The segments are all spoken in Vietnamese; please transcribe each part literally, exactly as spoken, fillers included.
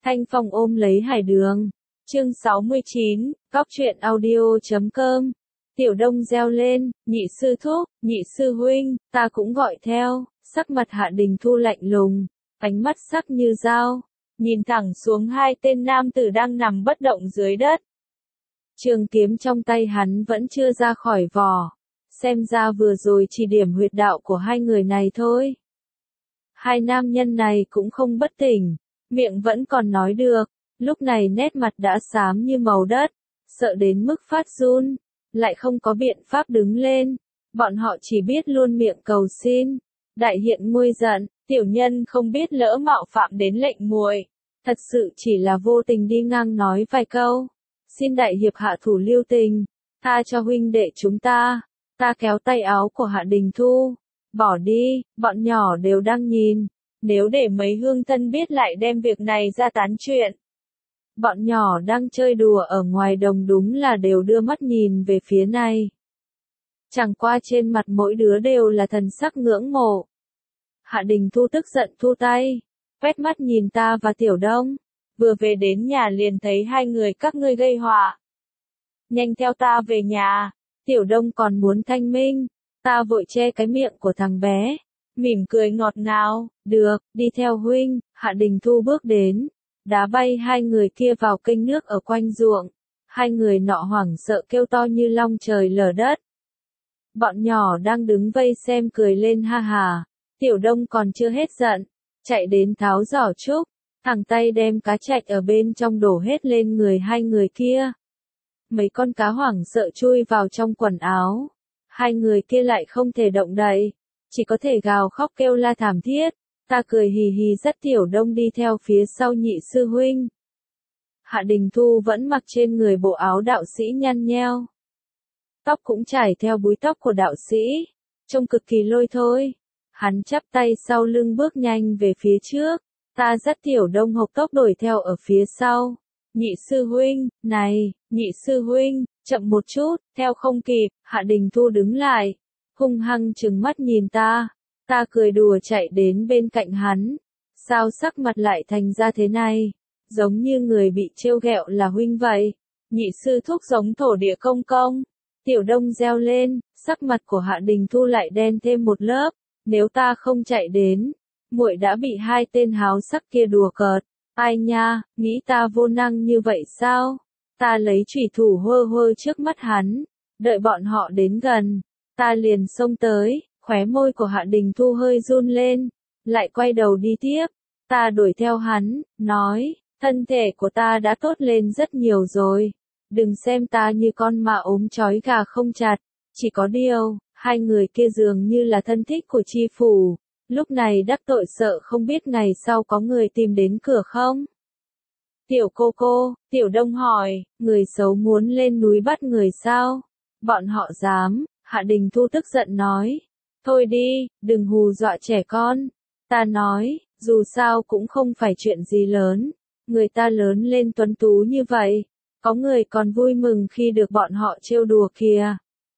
Thanh Phong ôm lấy Hải Đường. Chương sáu mươi chín, Góc truyện audio chấm com. Tiểu Đông reo lên, nhị sư thúc, nhị sư huynh, ta cũng gọi theo. Sắc mặt Hạ Đình Thu lạnh lùng, ánh mắt sắc như dao, nhìn thẳng xuống hai tên nam tử đang nằm bất động dưới đất. Trường kiếm trong tay hắn vẫn chưa ra khỏi vỏ, xem ra vừa rồi chỉ điểm huyệt đạo của hai người này thôi. Hai nam nhân này cũng không bất tỉnh, miệng vẫn còn nói được, lúc này nét mặt đã xám như màu đất, sợ đến mức phát run, lại không có biện pháp đứng lên. Bọn họ chỉ biết luôn miệng cầu xin. Đại hiện nguôi giận, tiểu nhân không biết lỡ mạo phạm đến lệnh muội, thật sự chỉ là vô tình đi ngang nói vài câu. Xin đại hiệp hạ thủ lưu tình, tha cho huynh đệ chúng ta. Ta kéo tay áo của Hạ Đình Thu, bỏ đi, bọn nhỏ đều đang nhìn, nếu để mấy hương thân biết lại đem việc này ra tán chuyện. Bọn nhỏ đang chơi đùa ở ngoài đồng đúng là đều đưa mắt nhìn về phía này. Chẳng qua trên mặt mỗi đứa đều là thần sắc ngưỡng mộ. Hạ Đình Thu tức giận thu tay, quét mắt nhìn ta và Tiểu Đông, vừa về đến nhà liền thấy hai người các ngươi gây họa. Nhanh theo ta về nhà. Tiểu Đông còn muốn thanh minh, ta vội che cái miệng của thằng bé, mỉm cười ngọt ngào, được, đi theo huynh. Hạ Đình Thu bước đến, đá bay hai người kia vào kênh nước ở quanh ruộng, hai người nọ hoảng sợ kêu to như long trời lở đất. Bọn nhỏ đang đứng vây xem cười lên ha hà, Tiểu Đông còn chưa hết giận, chạy đến tháo giỏ trúc, thẳng tay đem cá trạch ở bên trong đổ hết lên người hai người kia. Mấy con cá hoảng sợ chui vào trong quần áo, hai người kia lại không thể động đậy, chỉ có thể gào khóc kêu la thảm thiết. Ta cười hì hì dắt Tiểu Đông đi theo phía sau nhị sư huynh. Hạ Đình Thu vẫn mặc trên người bộ áo đạo sĩ nhăn nheo, tóc cũng trải theo búi tóc của đạo sĩ, trông cực kỳ lôi thôi. Hắn chắp tay sau lưng bước nhanh về phía trước, ta dắt Tiểu Đông hộc tốc đuổi theo ở phía sau. Nhị sư huynh, này, nhị sư huynh, chậm một chút, theo không kịp. Hạ Đình Thu đứng lại, hung hăng trừng mắt nhìn ta. Ta cười đùa chạy đến bên cạnh hắn. Sao sắc mặt lại thành ra thế này? Giống như người bị trêu ghẹo là huynh vậy. Nhị sư thúc giống thổ địa công công. Tiểu Đông reo lên, sắc mặt của Hạ Đình Thu lại đen thêm một lớp. Nếu ta không chạy đến, muội đã bị hai tên háo sắc kia đùa cợt. Ai nha, nghĩ ta vô năng như vậy sao? Ta lấy chủy thủ hơ hơ trước mắt hắn, đợi bọn họ đến gần, ta liền xông tới, khóe môi của Hạ Đình Thu hơi run lên, lại quay đầu đi tiếp. Ta đuổi theo hắn, nói, thân thể của ta đã tốt lên rất nhiều rồi, đừng xem ta như con mà ốm trói gà không chặt, chỉ có điều, hai người kia dường như là thân thích của chi phủ. Lúc này đắc tội sợ không biết ngày sau có người tìm đến cửa không? Tiểu cô cô, Tiểu Đông hỏi, người xấu muốn lên núi bắt người sao? Bọn họ dám. Hạ Đình Thu tức giận nói. Thôi đi, đừng hù dọa trẻ con. Ta nói, dù sao cũng không phải chuyện gì lớn. Người ta lớn lên tuấn tú như vậy, có người còn vui mừng khi được bọn họ trêu đùa kìa.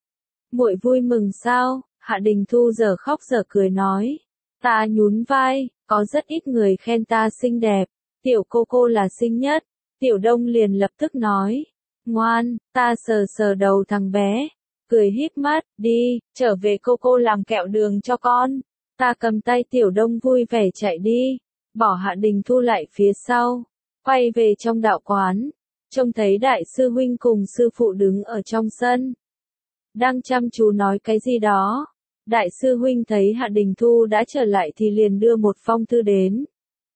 Muội vui mừng sao? Hạ Đình Thu giờ khóc giờ cười nói. Ta nhún vai, có rất ít người khen ta xinh đẹp, Tiểu cô cô là xinh nhất. Tiểu Đông liền lập tức nói, ngoan. Ta sờ sờ đầu thằng bé, cười híp mắt, đi, trở về cô cô làm kẹo đường cho con. Ta cầm tay Tiểu Đông vui vẻ chạy đi, bỏ Hạ Đình Thu lại phía sau, quay về trong đạo quán, trông thấy đại sư huynh cùng sư phụ đứng ở trong sân, đang chăm chú nói cái gì đó. Đại sư huynh thấy Hạ Đình Thu đã trở lại thì liền đưa một phong thư đến.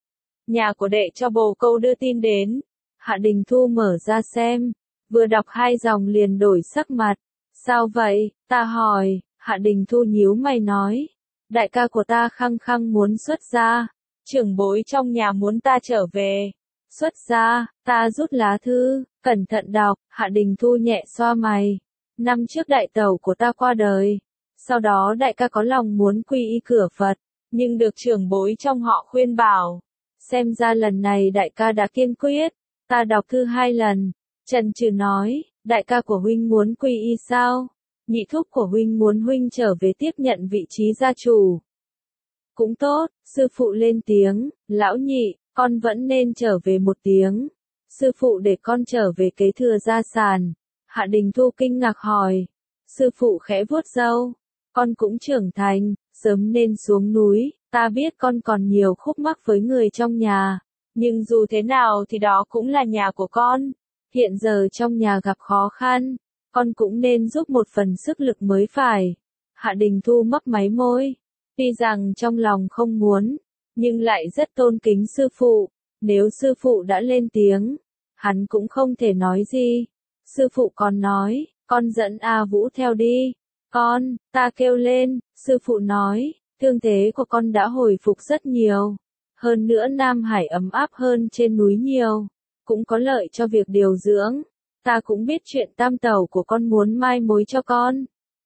Nhà của đệ cho bồ câu đưa tin đến. Hạ Đình Thu mở ra xem, vừa đọc hai dòng liền đổi sắc mặt. Sao vậy? Ta hỏi. Hạ Đình Thu nhíu mày nói, đại ca của ta khăng khăng muốn xuất gia, trưởng bối trong nhà muốn ta trở về. Xuất gia? Ta rút lá thư, cẩn thận đọc. Hạ Đình Thu nhẹ xoa mày. Năm trước đại tẩu của ta qua đời. Sau đó đại ca có lòng muốn quy y cửa Phật, nhưng được trưởng bối trong họ khuyên bảo. Xem ra lần này đại ca đã kiên quyết. Ta đọc thư hai lần, chần chừ nói, đại ca của huynh muốn quy y sao? Nhị thúc của huynh muốn huynh trở về tiếp nhận vị trí gia chủ. Cũng tốt, sư phụ lên tiếng, lão nhị, con vẫn nên trở về một tiếng. Sư phụ để con trở về kế thừa gia sản. Hạ Đình Thu kinh ngạc hỏi. Sư phụ khẽ vuốt râu. Con cũng trưởng thành, sớm nên xuống núi, ta biết con còn nhiều khúc mắc với người trong nhà. Nhưng dù thế nào thì đó cũng là nhà của con. Hiện giờ trong nhà gặp khó khăn, con cũng nên giúp một phần sức lực mới phải. Hạ Đình Thu mấp máy môi. Tuy rằng trong lòng không muốn, nhưng lại rất tôn kính sư phụ. Nếu sư phụ đã lên tiếng, hắn cũng không thể nói gì. Sư phụ còn nói, con dẫn A Vũ theo đi. Con, ta kêu lên, sư phụ nói, thương thế của con đã hồi phục rất nhiều. Hơn nữa Nam Hải ấm áp hơn trên núi nhiều, cũng có lợi cho việc điều dưỡng. Ta cũng biết chuyện tam tẩu của con muốn mai mối cho con.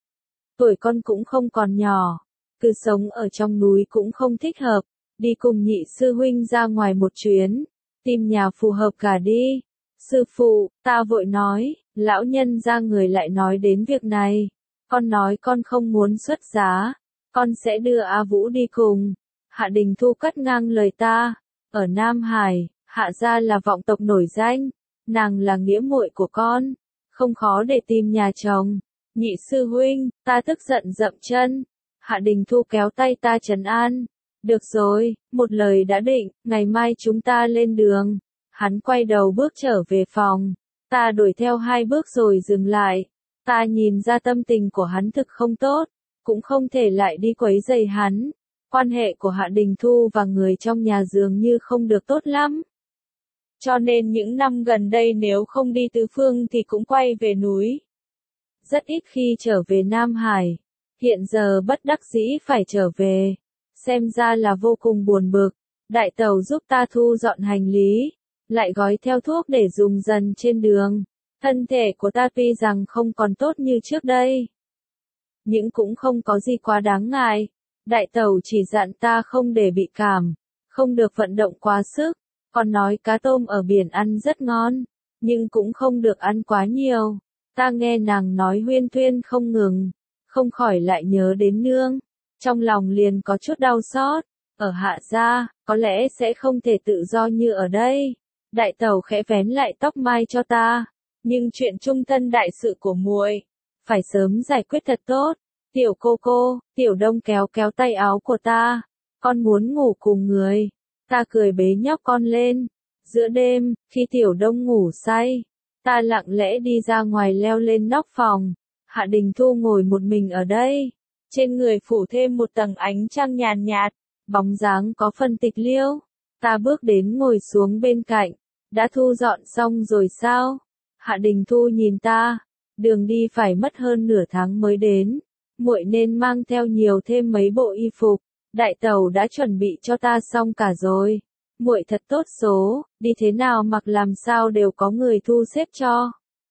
Tuổi con cũng không còn nhỏ, cứ sống ở trong núi cũng không thích hợp, đi cùng nhị sư huynh ra ngoài một chuyến, tìm nhà phù hợp cả đi. Sư phụ, ta vội nói, lão nhân ra người lại nói đến việc này. Con nói con không muốn xuất giá, con sẽ đưa A Vũ đi cùng. Hạ Đình Thu cắt ngang lời ta. Ở Nam Hải, Hạ gia là vọng tộc nổi danh, nàng là nghĩa muội của con, không khó để tìm nhà chồng. Nhị sư huynh, ta tức giận dậm chân. Hạ Đình Thu kéo tay ta trấn an. Được rồi, một lời đã định, ngày mai chúng ta lên đường. Hắn quay đầu bước trở về phòng. Ta đuổi theo hai bước rồi dừng lại. Ta nhìn ra tâm tình của hắn thực không tốt, cũng không thể lại đi quấy rầy hắn. Quan hệ của Hạ Đình Thu và người trong nhà dường như không được tốt lắm. Cho nên những năm gần đây nếu không đi tứ phương thì cũng quay về núi. Rất ít khi trở về Nam Hải. Hiện giờ bất đắc dĩ phải trở về. Xem ra là vô cùng buồn bực. Đại tẩu giúp ta thu dọn hành lý, lại gói theo thuốc để dùng dần trên đường. Thân thể của ta tuy rằng không còn tốt như trước đây, nhưng cũng không có gì quá đáng ngại. Đại tẩu chỉ dặn ta không để bị cảm, không được vận động quá sức, còn nói cá tôm ở biển ăn rất ngon, nhưng cũng không được ăn quá nhiều. Ta nghe nàng nói huyên thuyên không ngừng, không khỏi lại nhớ đến nương, trong lòng liền có chút đau xót. Ở Hạ gia, có lẽ sẽ không thể tự do như ở đây. Đại tẩu khẽ vén lại tóc mai cho ta. Nhưng chuyện trung thân đại sự của muội phải sớm giải quyết thật tốt. Tiểu cô cô, Tiểu Đông kéo kéo tay áo của ta. Con muốn ngủ cùng người. Ta cười bế nhóc con lên. Giữa đêm, khi Tiểu Đông ngủ say, ta lặng lẽ đi ra ngoài leo lên nóc phòng. Hạ Đình Thu ngồi một mình ở đây. Trên người phủ thêm một tầng ánh trăng nhàn nhạt, bóng dáng có phần tịch liêu. Ta bước đến ngồi xuống bên cạnh. Đã thu dọn xong rồi sao? Hạ Đình Thu nhìn ta. Đường đi phải mất hơn nửa tháng mới đến. Muội nên mang theo nhiều thêm mấy bộ y phục. Đại tẩu đã chuẩn bị cho ta xong cả rồi. Muội thật tốt số, đi thế nào mặc làm sao đều có người thu xếp cho.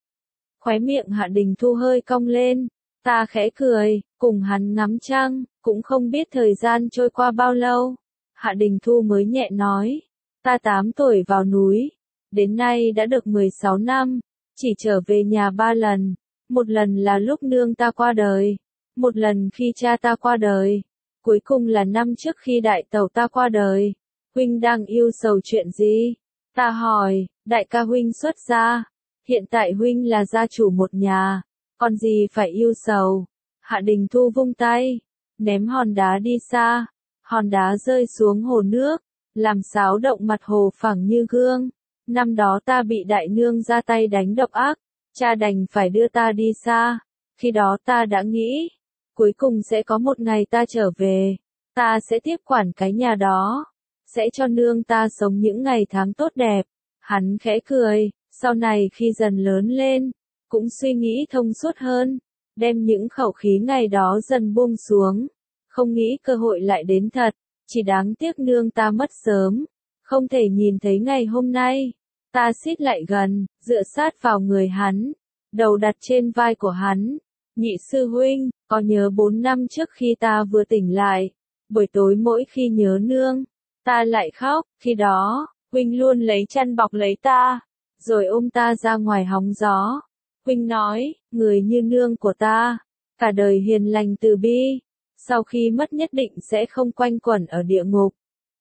Khóe miệng Hạ Đình Thu hơi cong lên. Ta khẽ cười, cùng hắn ngắm trăng, cũng không biết thời gian trôi qua bao lâu. Hạ Đình Thu mới nhẹ nói. Ta tám tuổi vào núi. Đến nay đã được mười sáu năm. Chỉ trở về nhà ba lần. Một lần là lúc nương ta qua đời. Một lần khi cha ta qua đời. Cuối cùng là năm trước khi đại tẩu ta qua đời. Huynh đang yêu sầu chuyện gì? Ta hỏi, đại ca huynh xuất gia. Hiện tại huynh là gia chủ một nhà. Còn gì phải yêu sầu? Hạ Đình Thu vung tay. Ném hòn đá đi xa. Hòn đá rơi xuống hồ nước. Làm xáo động mặt hồ phẳng như gương. Năm đó ta bị đại nương ra tay đánh độc ác. Cha đành phải đưa ta đi xa. Khi đó ta đã nghĩ. Cuối cùng sẽ có một ngày ta trở về. Ta sẽ tiếp quản cái nhà đó. Sẽ cho nương ta sống những ngày tháng tốt đẹp. Hắn khẽ cười. Sau này khi dần lớn lên, cũng suy nghĩ thông suốt hơn. Đem những khẩu khí ngày đó dần buông xuống. Không nghĩ cơ hội lại đến thật. Chỉ đáng tiếc nương ta mất sớm. Không thể nhìn thấy ngày hôm nay. Ta xít lại gần, dựa sát vào người hắn. Đầu đặt trên vai của hắn. Nhị sư huynh, có nhớ bốn năm trước khi ta vừa tỉnh lại. Buổi tối mỗi khi nhớ nương, ta lại khóc. Khi đó, huynh luôn lấy chăn bọc lấy ta. Rồi ôm ta ra ngoài hóng gió. Huynh nói, người như nương của ta, cả đời hiền lành từ bi. Sau khi mất nhất định sẽ không quanh quẩn ở địa ngục.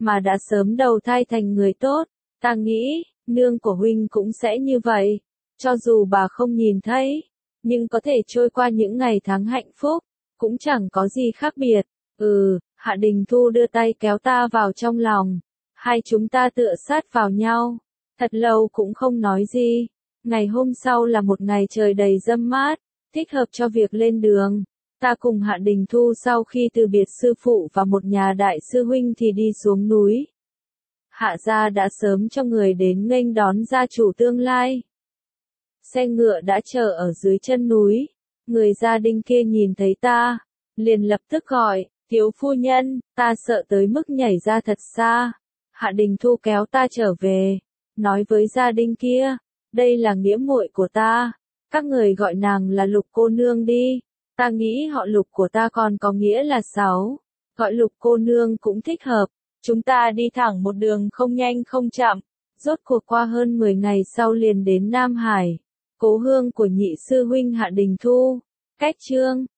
mà đã sớm đầu thai thành người tốt. Ta nghĩ, nương của huynh cũng sẽ như vậy. Cho dù bà không nhìn thấy, nhưng có thể trôi qua những ngày tháng hạnh phúc, cũng chẳng có gì khác biệt. Ừ, Hạ Đình Thu đưa tay kéo ta vào trong lòng. Hai chúng ta tựa sát vào nhau. Thật lâu cũng không nói gì. Ngày hôm sau là một ngày trời đầy râm mát, thích hợp cho việc lên đường. Ta cùng Hạ Đình Thu sau khi từ biệt sư phụ và một nhà đại sư huynh thì đi xuống núi. Hạ gia đã sớm cho người đến nghênh đón gia chủ tương lai. Xe ngựa đã chờ ở dưới chân núi. Người gia đình kia nhìn thấy ta, liền lập tức gọi, thiếu phu nhân, ta sợ tới mức nhảy ra thật xa. Hạ Đình Thu kéo ta trở về, nói với gia đình kia, đây là nghĩa muội của ta, các người gọi nàng là Lục cô nương đi. Ta nghĩ họ Lục của ta còn có nghĩa là sáu, gọi Lục cô nương cũng thích hợp. Chúng ta đi thẳng một đường không nhanh không chậm, rốt cuộc qua hơn mười ngày sau liền đến Nam Hải, cố hương của nhị sư huynh Hạ Đình Thu. Cách chương